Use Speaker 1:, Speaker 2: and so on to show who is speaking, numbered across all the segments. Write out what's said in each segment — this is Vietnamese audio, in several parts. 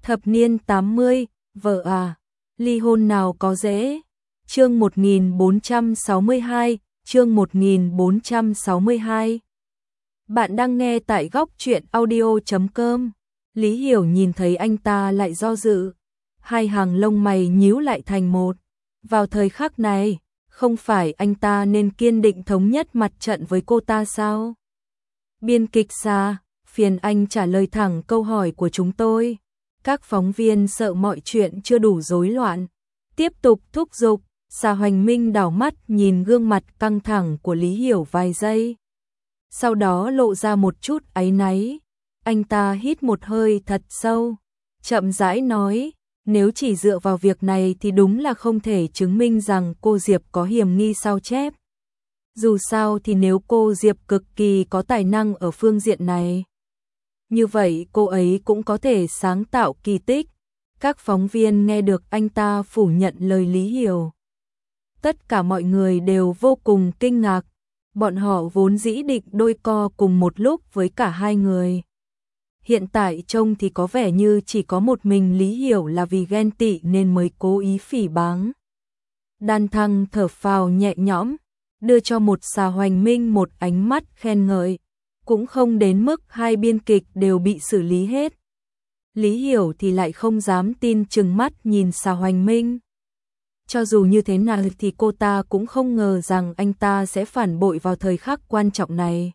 Speaker 1: Thập niên 80, vợ à, ly hôn nào có dễ. Chương 1462, chương 1462. Bạn đang nghe tại góc truyện audio.com. Lý Hiểu nhìn thấy anh ta lại do dự, hai hàng lông mày nhíu lại thành một. Vào thời khắc này, không phải anh ta nên kiên định thống nhất mặt trận với cô ta sao? Biên kịch Sa, phiền anh trả lời thẳng câu hỏi của chúng tôi. Các phóng viên sợ mọi chuyện chưa đủ rối loạn, tiếp tục thúc giục. Sa Hoành Minh đảo mắt nhìn gương mặt căng thẳng của Lý Hiểu vài giây, sau đó lộ ra một chút áy náy. Anh ta hít một hơi thật sâu, chậm rãi nói, nếu chỉ dựa vào việc này thì đúng là không thể chứng minh rằng cô Diệp có hiểm nghi sao chép. Dù sao thì nếu cô Diệp cực kỳ có tài năng ở phương diện này, như vậy cô ấy cũng có thể sáng tạo kỳ tích. Các phóng viên nghe được anh ta phủ nhận lời Lý Hiểu, tất cả mọi người đều vô cùng kinh ngạc. Bọn họ vốn dĩ định đôi co cùng một lúc với cả hai người. Hiện tại trông thì có vẻ như chỉ có một mình Lý Hiểu là vì ghen tị nên mới cố ý phỉ báng. Đan Thăng thở phào nhẹ nhõm, đưa cho một Sa Hoành Minh một ánh mắt khen ngợi. Cũng không đến mức hai biên kịch đều bị xử lý hết. Lý Hiểu thì lại không dám tin, trừng mắt nhìn Sa Hoành Minh. Cho dù như thế nào thì cô ta cũng không ngờ rằng anh ta sẽ phản bội vào thời khắc quan trọng này.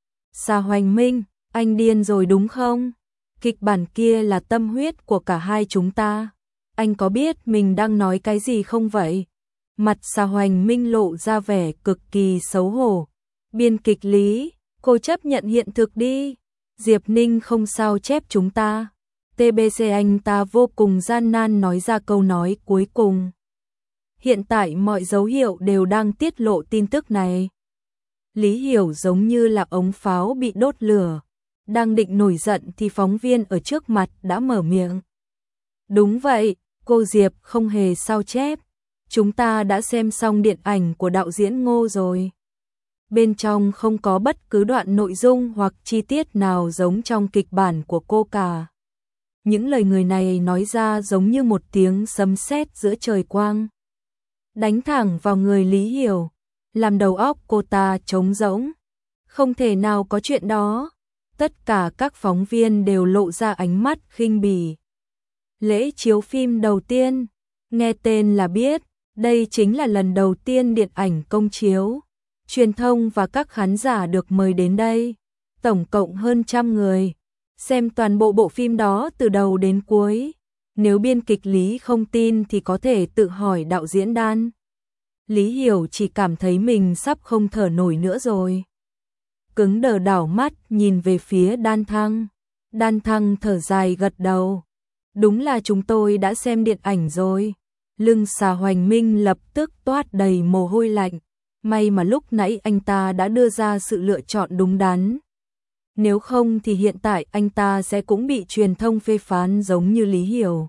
Speaker 1: Sa Hoành Minh, anh điên rồi đúng không? Kịch bản kia là tâm huyết của cả hai chúng ta. Anh có biết mình đang nói cái gì không vậy? Mặt Sa Hoành Minh lộ ra vẻ cực kỳ xấu hổ. Biên kịch Lý, cô chấp nhận hiện thực đi. Diệp Ninh không sao chép chúng ta. TBC, anh ta vô cùng gian nan nói ra câu nói cuối cùng. Hiện tại mọi dấu hiệu đều đang tiết lộ tin tức này. Lý Hiểu giống như là ống pháo bị đốt lửa. Đang định nổi giận thì phóng viên ở trước mặt đã mở miệng. Đúng vậy, cô Diệp không hề sao chép. Chúng ta đã xem xong điện ảnh của đạo diễn Ngô rồi. Bên trong không có bất cứ đoạn nội dung hoặc chi tiết nào giống trong kịch bản của cô cả. Những lời người này nói ra giống như một tiếng sấm sét giữa trời quang, đánh thẳng vào người Lý Hiểu, làm đầu óc cô ta trống rỗng. Không thể nào có chuyện đó. Tất cả các phóng viên đều lộ ra ánh mắt khinh bỉ. Lễ chiếu phim đầu tiên, nghe tên là biết, đây chính là lần đầu tiên điện ảnh công chiếu. Truyền thông và các khán giả được mời đến đây, tổng cộng hơn 100 người, xem toàn bộ bộ phim đó từ đầu đến cuối. Nếu biên kịch Lý không tin thì có thể tự hỏi đạo diễn Đan. Lý Hiểu chỉ cảm thấy mình sắp không thở nổi nữa rồi. Cứng đờ đảo mắt nhìn về phía Đan Thăng. Đan Thăng thở dài gật đầu. Đúng là chúng tôi đã xem điện ảnh rồi. Lưng Sa Hoành Minh lập tức toát đầy mồ hôi lạnh. May mà lúc nãy anh ta đã đưa ra sự lựa chọn đúng đắn. Nếu không thì hiện tại anh ta sẽ cũng bị truyền thông phê phán giống như Lý Hiểu.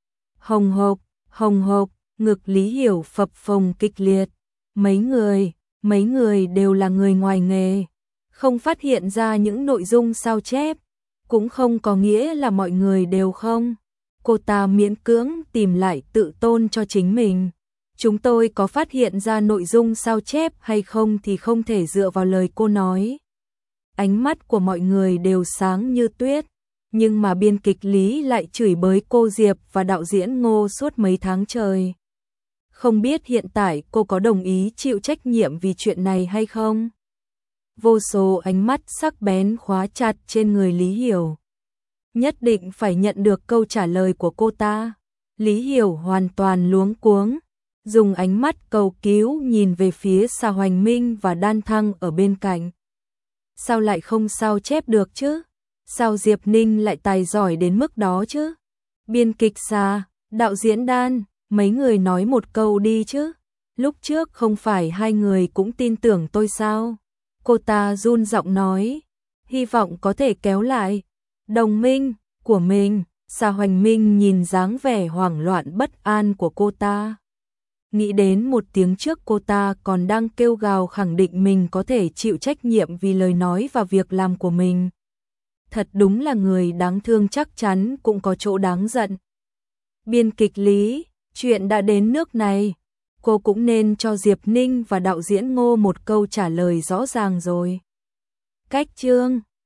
Speaker 1: Hồng hộc, ngực Lý Hiểu phập phồng kịch liệt. Mấy người đều là người ngoài nghề, không phát hiện ra những nội dung sao chép, cũng không có nghĩa là mọi người đều không. Cô ta miễn cưỡng tìm lại tự tôn cho chính mình. Chúng tôi có phát hiện ra nội dung sao chép hay không thì không thể dựa vào lời cô nói. Ánh mắt của mọi người đều sáng như tuyết, nhưng mà biên kịch Lý lại chửi bới cô Diệp và đạo diễn Ngô suốt mấy tháng trời. Không biết hiện tại cô có đồng ý chịu trách nhiệm vì chuyện này hay không? Vô số ánh mắt sắc bén khóa chặt trên người Lý Hiểu. Nhất định phải nhận được câu trả lời của cô ta. Lý Hiểu hoàn toàn luống cuống, dùng ánh mắt cầu cứu nhìn về phía Sa Hoành Minh và Đan Thăng ở bên cạnh. Sao lại không sao chép được chứ? Sao Diệp Ninh lại tài giỏi đến mức đó chứ? Biên kịch Sa, đạo diễn Đan, mấy người nói một câu đi chứ. Lúc trước không phải hai người cũng tin tưởng tôi sao? Cô ta run giọng nói, hy vọng có thể kéo lại đồng minh của mình. Sa Hoành Minh nhìn dáng vẻ hoảng loạn bất an của cô ta, nghĩ đến một tiếng trước cô ta còn đang kêu gào khẳng định mình có thể chịu trách nhiệm vì lời nói và việc làm của mình. thật đúng là người đáng thương chắc chắn cũng có chỗ đáng giận. Biên kịch Lý, chuyện đã đến nước này, cô cũng nên cho Diệp Ninh và đạo diễn Ngô một câu trả lời rõ ràng rồi. Cách chương